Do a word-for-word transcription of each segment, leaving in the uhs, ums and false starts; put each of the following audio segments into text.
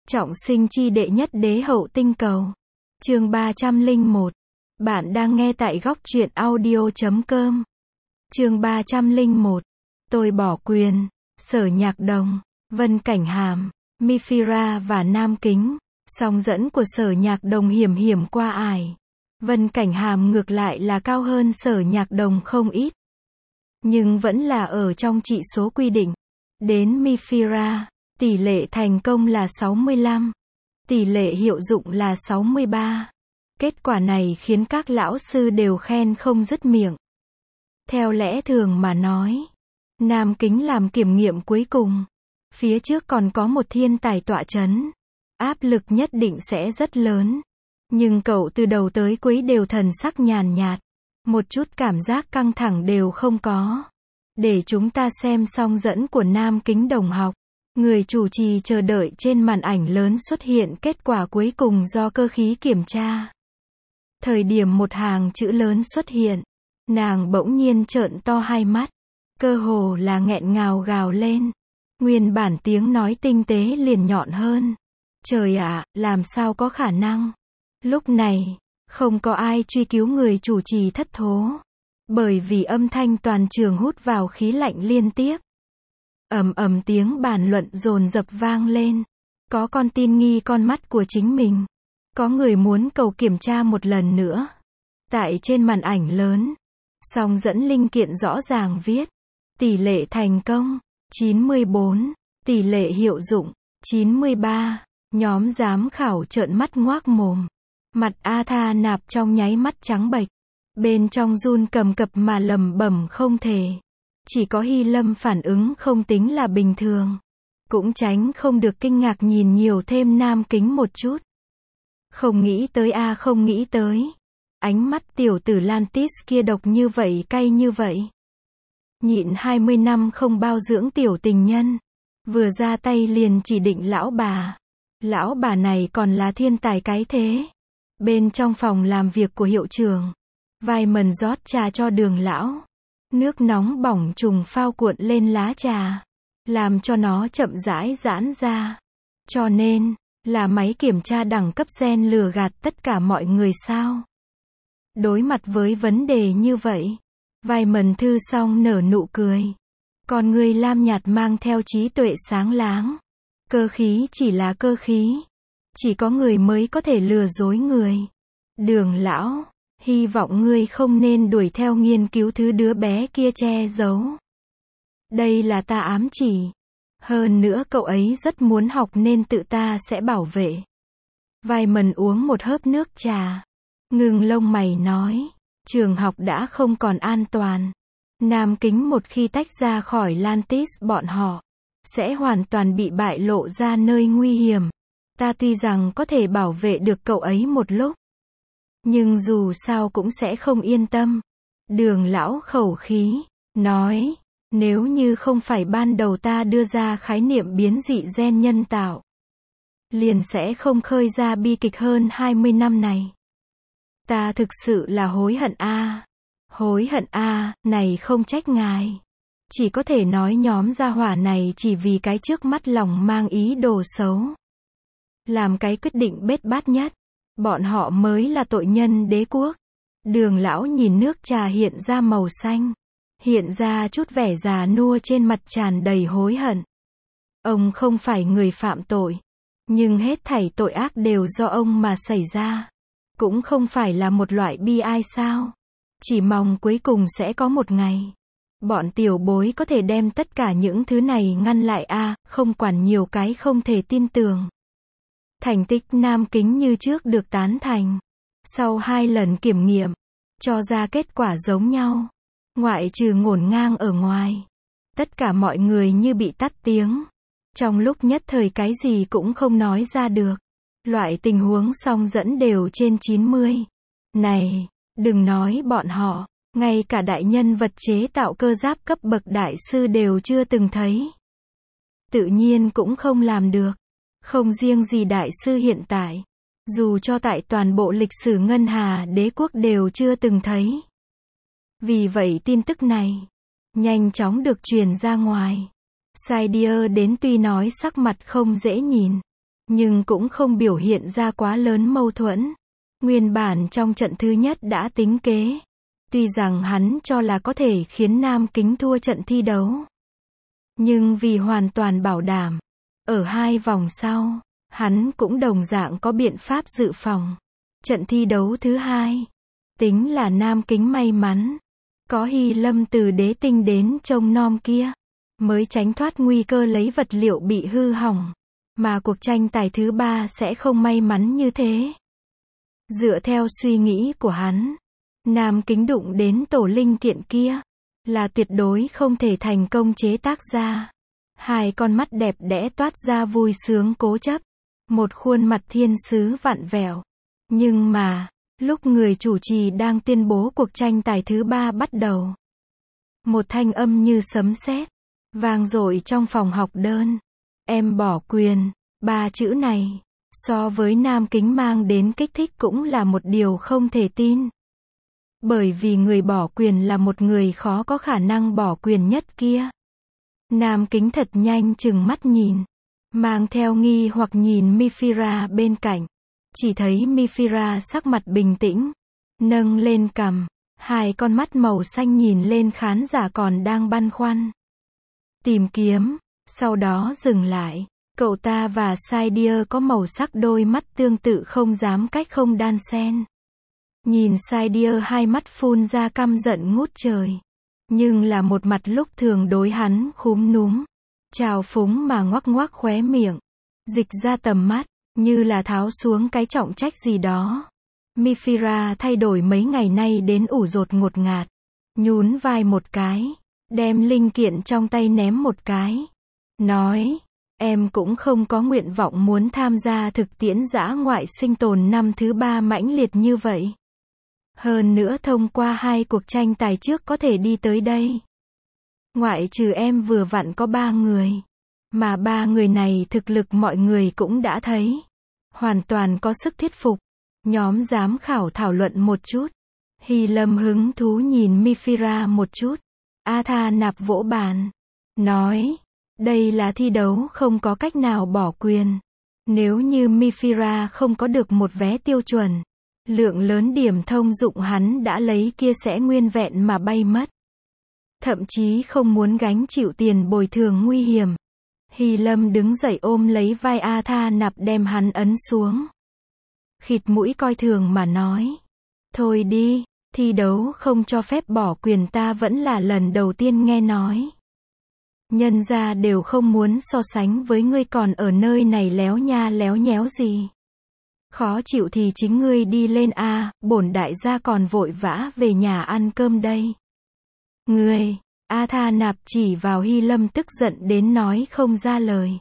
Trọng sinh chi đệ nhất đế hậu tinh cầu. Chương ba trăm lẻ một. Bạn đang nghe tại góc truyện audio chấm com. Chương ba trăm lẻ một. Tôi bỏ quyền. Sở Nhạc Đồng, Vân Cảnh Hàm, Mifira và Nam Kính. Song dẫn của Sở Nhạc Đồng hiểm hiểm qua ải. Vân Cảnh Hàm ngược lại là cao hơn Sở Nhạc Đồng không ít. Nhưng vẫn là ở trong trị số quy định. Đến Mifira, tỷ lệ thành công là sáu mươi lăm. Tỷ lệ hiệu dụng là sáu mươi ba. Kết quả này khiến các lão sư đều khen không dứt miệng. Theo lẽ thường mà nói, Nam Kính làm kiểm nghiệm cuối cùng. Phía trước còn có một thiên tài tọa chấn. Áp lực nhất định sẽ rất lớn. Nhưng cậu từ đầu tới cuối đều thần sắc nhàn nhạt. Một chút cảm giác căng thẳng đều không có. Để chúng ta xem song dẫn của Nam Kính đồng học. Người chủ trì chờ đợi trên màn ảnh lớn xuất hiện kết quả cuối cùng do cơ khí kiểm tra. Thời điểm một hàng chữ lớn xuất hiện, nàng bỗng nhiên trợn to hai mắt, cơ hồ là nghẹn ngào gào lên. Nguyên bản tiếng nói tinh tế liền nhọn hơn. Trời ạ, làm sao có khả năng? Lúc này, không có ai truy cứu người chủ trì thất thố. Bởi vì âm thanh toàn trường hút vào khí lạnh liên tiếp. Ầm ầm tiếng bàn luận dồn dập vang lên. Có con tin nghi con mắt của chính mình. Có người muốn cầu kiểm tra một lần nữa. Tại trên màn ảnh lớn, song dẫn linh kiện rõ ràng viết. Tỷ lệ thành công, chín mươi bốn. Tỷ lệ hiệu dụng, chín mươi ba. Nhóm giám khảo trợn mắt ngoác mồm. Mặt A Tha Nạp trong nháy mắt trắng bệch. Bên trong run cầm cập mà lẩm bẩm không thể. Chỉ có Hy Lâm phản ứng không tính là bình thường. Cũng tránh không được kinh ngạc nhìn nhiều thêm Nam Kính một chút. Không nghĩ tới a không nghĩ tới. Ánh mắt tiểu tử Lantis kia độc như vậy cay như vậy. Nhịn hai mươi năm không bao dưỡng tiểu tình nhân. Vừa ra tay liền chỉ định lão bà. Lão bà này còn là thiên tài cái thế. Bên trong phòng làm việc của hiệu trưởng. Vài mần rót trà cho Đường lão. Nước nóng bỏng trùng phao cuộn lên lá trà. Làm cho nó chậm rãi giãn ra. Cho nên, là máy kiểm tra đẳng cấp gen lừa gạt tất cả mọi người sao? Đối mặt với vấn đề như vậy, vài mần thư xong nở nụ cười. Còn người lam nhạt mang theo trí tuệ sáng láng. Cơ khí chỉ là cơ khí. Chỉ có người mới có thể lừa dối người. Đường lão, hy vọng ngươi không nên đuổi theo nghiên cứu thứ đứa bé kia che giấu. Đây là ta ám chỉ. Hơn nữa cậu ấy rất muốn học nên tự ta sẽ bảo vệ. Vài mần uống một hớp nước trà. Ngừng lông mày nói. Trường học đã không còn an toàn. Nam Kính một khi tách ra khỏi Lantis bọn họ. Sẽ hoàn toàn bị bại lộ ra nơi nguy hiểm. Ta tuy rằng có thể bảo vệ được cậu ấy một lúc. Nhưng dù sao cũng sẽ không yên tâm. Đường lão khẩu khí. Nói. Nếu như không phải ban đầu ta đưa ra khái niệm biến dị gen nhân tạo. Liền sẽ không khơi ra bi kịch hơn hai mươi năm này. Ta thực sự là hối hận a à. Hối hận a à, này không trách ngài. Chỉ có thể nói nhóm gia hỏa này chỉ vì cái trước mắt lòng mang ý đồ xấu. Làm cái quyết định bết bát nhất. Bọn họ mới là tội nhân đế quốc. Đường lão nhìn nước trà hiện ra màu xanh. Hiện ra chút vẻ già nua trên mặt tràn đầy hối hận. Ông không phải người phạm tội. Nhưng hết thảy tội ác đều do ông mà xảy ra. Cũng không phải là một loại bi ai sao. Chỉ mong cuối cùng sẽ có một ngày. Bọn tiểu bối có thể đem tất cả những thứ này ngăn lại a à, không quản nhiều cái không thể tin tưởng. Thành tích Nam Kính như trước được tán thành. Sau hai lần kiểm nghiệm, cho ra kết quả giống nhau. Ngoại trừ ngổn ngang ở ngoài. Tất cả mọi người như bị tắt tiếng. Trong lúc nhất thời cái gì cũng không nói ra được. Loại tình huống song dẫn đều trên chín mươi. Này, đừng nói bọn họ. Ngay cả đại nhân vật chế tạo cơ giáp cấp bậc đại sư đều chưa từng thấy. Tự nhiên cũng không làm được. Không riêng gì đại sư hiện tại. Dù cho tại toàn bộ lịch sử Ngân Hà đế quốc đều chưa từng thấy. Vì vậy tin tức này nhanh chóng được truyền ra ngoài. Saidier đến tuy nói sắc mặt không dễ nhìn, nhưng cũng không biểu hiện ra quá lớn mâu thuẫn. Nguyên bản trong trận thứ nhất đã tính kế. Tuy rằng hắn cho là có thể khiến Nam Kính thua trận thi đấu. Nhưng vì hoàn toàn bảo đảm, ở hai vòng sau, hắn cũng đồng dạng có biện pháp dự phòng. Trận thi đấu thứ hai, tính là Nam Kính may mắn, có Hy Lâm từ đế tinh đến trông nom kia, mới tránh thoát nguy cơ lấy vật liệu bị hư hỏng, mà cuộc tranh tài thứ ba sẽ không may mắn như thế. Dựa theo suy nghĩ của hắn, Nam Kính đụng đến tổ linh kiện kia, là tuyệt đối không thể thành công chế tác ra. Hai con mắt đẹp đẽ toát ra vui sướng cố chấp, một khuôn mặt thiên sứ vặn vẹo. Nhưng mà, lúc người chủ trì đang tuyên bố cuộc tranh tài thứ ba bắt đầu, một thanh âm như sấm sét vang dội trong phòng học đơn. Em bỏ quyền, ba chữ này, so với Nam Kính mang đến kích thích cũng là một điều không thể tin. Bởi vì người bỏ quyền là một người khó có khả năng bỏ quyền nhất kia. Nam Kính thật nhanh chừng mắt nhìn, mang theo nghi hoặc nhìn Mifira bên cạnh. Chỉ thấy Mifira sắc mặt bình tĩnh, nâng lên cằm, hai con mắt màu xanh nhìn lên khán giả còn đang băn khoăn, tìm kiếm, sau đó dừng lại. Cậu ta và Saidia có màu sắc đôi mắt tương tự không dám cách không đan xen. Nhìn Saidia hai mắt phun ra căm giận ngút trời, nhưng là một mặt lúc thường đối hắn khúm núm, trào phúng mà ngoắc ngoắc khóe miệng, dịch ra tầm mắt, như là tháo xuống cái trọng trách gì đó. Mifira thay đổi mấy ngày nay đến ủ rột ngột ngạt, nhún vai một cái, đem linh kiện trong tay ném một cái, nói, em cũng không có nguyện vọng muốn tham gia thực tiễn dã ngoại sinh tồn năm thứ ba mãnh liệt như vậy. Hơn nữa thông qua hai cuộc tranh tài trước có thể đi tới đây. Ngoại trừ em vừa vặn có ba người. Mà ba người này thực lực mọi người cũng đã thấy. Hoàn toàn có sức thuyết phục. Nhóm giám khảo thảo luận một chút. Hy Lâm hứng thú nhìn Mifira một chút. A Tha Nạp vỗ bàn. Nói, đây là thi đấu không có cách nào bỏ quyền. Nếu như Mifira không có được một vé tiêu chuẩn, lượng lớn điểm thông dụng hắn đã lấy kia sẽ nguyên vẹn mà bay mất. Thậm chí không muốn gánh chịu tiền bồi thường nguy hiểm. Hy Lâm đứng dậy ôm lấy vai A Tha Nạp đem hắn ấn xuống. Khịt mũi coi thường mà nói. Thôi đi, thi đấu không cho phép bỏ quyền ta vẫn là lần đầu tiên nghe nói. Nhân gia đều không muốn so sánh với ngươi còn ở nơi này léo nha léo nhéo gì. Khó chịu thì chính ngươi đi lên a, bổn đại gia còn vội vã về nhà ăn cơm đây. Ngươi, A Tha Nạp chỉ vào Hy Lâm tức giận đến nói không ra lời.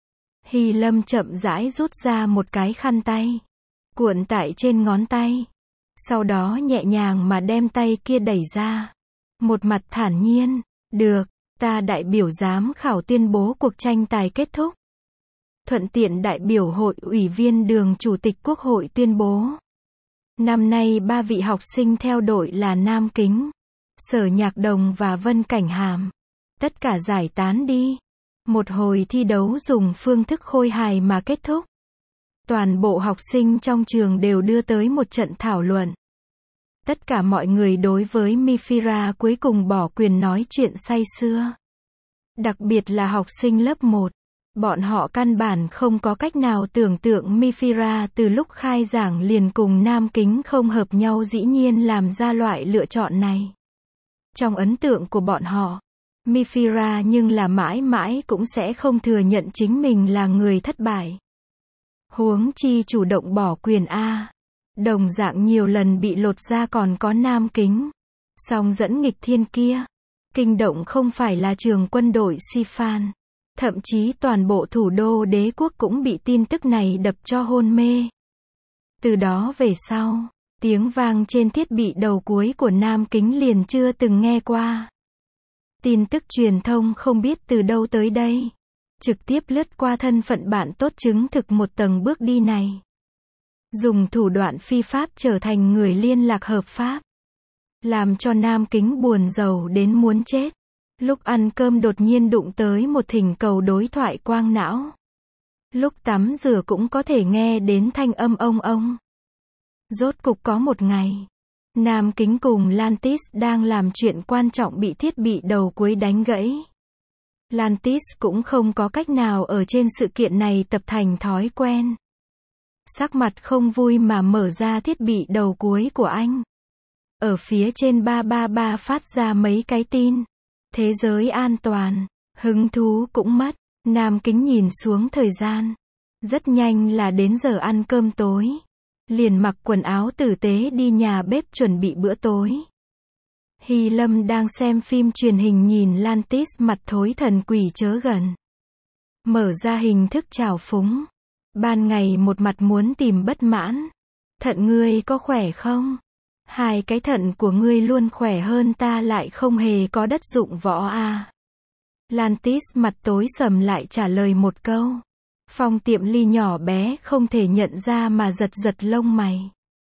Hy Lâm chậm rãi rút ra một cái khăn tay, cuộn tại trên ngón tay. Sau đó nhẹ nhàng mà đem tay kia đẩy ra. Một mặt thản nhiên, được, ta đại biểu giám khảo tuyên bố cuộc tranh tài kết thúc. Thuận tiện đại biểu hội ủy viên Đường Chủ tịch Quốc hội tuyên bố. Năm nay ba vị học sinh theo đội là Nam Kính, Sở Nhạc Đồng và Vân Cảnh Hàm. Tất cả giải tán đi. Một hồi thi đấu dùng phương thức khôi hài mà kết thúc. Toàn bộ học sinh trong trường đều đưa tới một trận thảo luận. Tất cả mọi người đối với Mifira cuối cùng bỏ quyền nói chuyện say sưa. Đặc biệt là học sinh lớp một. Bọn họ căn bản không có cách nào tưởng tượng Mifira từ lúc khai giảng liền cùng Nam Kính không hợp nhau dĩ nhiên làm ra loại lựa chọn này. Trong ấn tượng của bọn họ, Mifira nhưng là mãi mãi cũng sẽ không thừa nhận chính mình là người thất bại. Huống chi chủ động bỏ quyền A. Đồng dạng nhiều lần bị lột ra còn có Nam Kính. Song dẫn nghịch thiên kia. Kinh động không phải là trường quân đội Sifan. Thậm chí toàn bộ thủ đô đế quốc cũng bị tin tức này đập cho hôn mê. Từ đó về sau, tiếng vang trên thiết bị đầu cuối của Nam Kính liền chưa từng nghe qua. Tin tức truyền thông không biết từ đâu tới đây. Trực tiếp lướt qua thân phận bạn tốt chứng thực một tầng bước đi này. Dùng thủ đoạn phi pháp trở thành người liên lạc hợp pháp. Làm cho Nam Kính buồn rầu đến muốn chết. Lúc ăn cơm đột nhiên đụng tới một thỉnh cầu đối thoại quang não. Lúc tắm rửa cũng có thể nghe đến thanh âm ông ông. Rốt cục có một ngày, Nam Kính cùng Lantis đang làm chuyện quan trọng bị thiết bị đầu cuối đánh gãy. Lantis cũng không có cách nào ở trên sự kiện này tập thành thói quen. Sắc mặt không vui mà mở ra thiết bị đầu cuối của anh. Ở phía trên ba ba ba phát ra mấy cái tin. Thế giới an toàn. Hứng thú cũng mất. Nam Kính nhìn xuống thời gian. Rất nhanh là đến giờ ăn cơm tối. Liền mặc quần áo tử tế đi nhà bếp chuẩn bị bữa tối. Hy Lâm đang xem phim truyền hình nhìn Lantis mặt thối thần quỷ chớ gần. Mở ra hình thức trào phúng. Ban ngày một mặt muốn tìm bất mãn. Thận ngươi có khỏe không? Hai cái thận của ngươi luôn khỏe hơn ta lại không hề có đất dụng võ à. Lantis mặt tối sầm lại trả lời một câu. Phong Tiệm Ly nhỏ bé không thể nhận ra mà giật giật lông mày.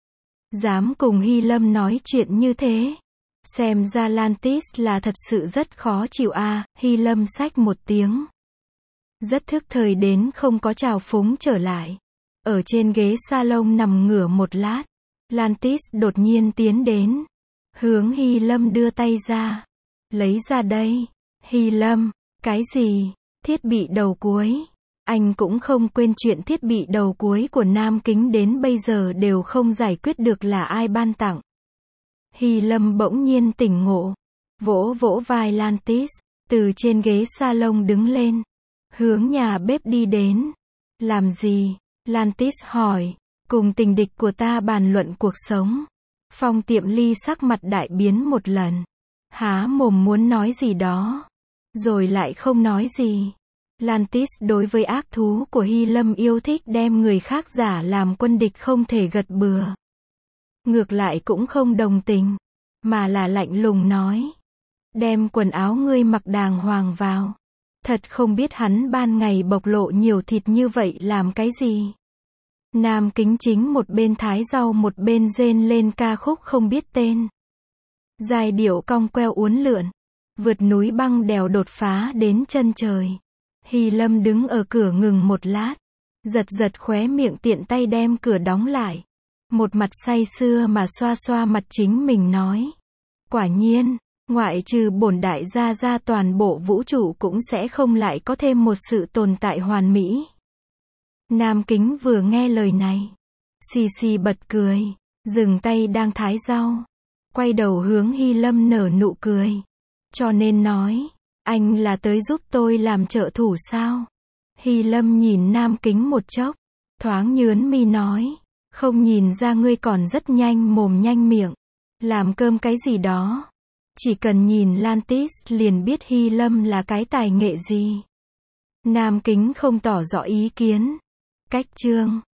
Dám cùng Hy Lâm nói chuyện như thế. Xem ra Lantis là thật sự rất khó chịu à, Hy Lâm xách một tiếng. Rất thức thời đến không có trào phúng trở lại. Ở trên ghế salon nằm ngửa một lát. Lantis đột nhiên tiến đến. Hướng Hy Lâm đưa tay ra. Lấy ra đây. Hy Lâm, cái gì? Thiết bị đầu cuối. Anh cũng không quên chuyện thiết bị đầu cuối của Nam Kính đến bây giờ đều không giải quyết được là ai ban tặng. Hy Lâm bỗng nhiên tỉnh ngộ. Vỗ vỗ vai Lantis. Từ trên ghế salon đứng lên. Hướng nhà bếp đi đến. Làm gì? Lantis hỏi. Cùng tình địch của ta bàn luận cuộc sống. Phong Tiệm Ly sắc mặt đại biến một lần. Há mồm muốn nói gì đó. Rồi lại không nói gì. Lantis đối với ác thú của Hy Lâm yêu thích đem người khác giả làm quân địch không thể gật bừa. Ngược lại cũng không đồng tình. Mà là lạnh lùng nói. Đem quần áo ngươi mặc đàng hoàng vào. Thật không biết hắn ban ngày bộc lộ nhiều thịt như vậy làm cái gì. Nam Kính chính một bên thái rau một bên rên lên ca khúc không biết tên. Giai điệu cong queo uốn lượn. Vượt núi băng đèo đột phá đến chân trời. Hy Lâm đứng ở cửa ngừng một lát. Giật giật khóe miệng tiện tay đem cửa đóng lại. Một mặt say sưa mà xoa xoa mặt chính mình nói. Quả nhiên, ngoại trừ bổn đại gia ra toàn bộ vũ trụ cũng sẽ không lại có thêm một sự tồn tại hoàn mỹ. Nam Kính vừa nghe lời này. Xì xì bật cười. Dừng tay đang thái rau. Quay đầu hướng Hy Lâm nở nụ cười. Cho nên nói. Anh là tới giúp tôi làm trợ thủ sao? Hy Lâm nhìn Nam Kính một chốc. Thoáng nhướn mi nói. Không nhìn ra ngươi còn rất nhanh mồm nhanh miệng. Làm cơm cái gì đó. Chỉ cần nhìn Lantis liền biết Hy Lâm là cái tài nghệ gì. Nam Kính không tỏ rõ ý kiến. Cách chương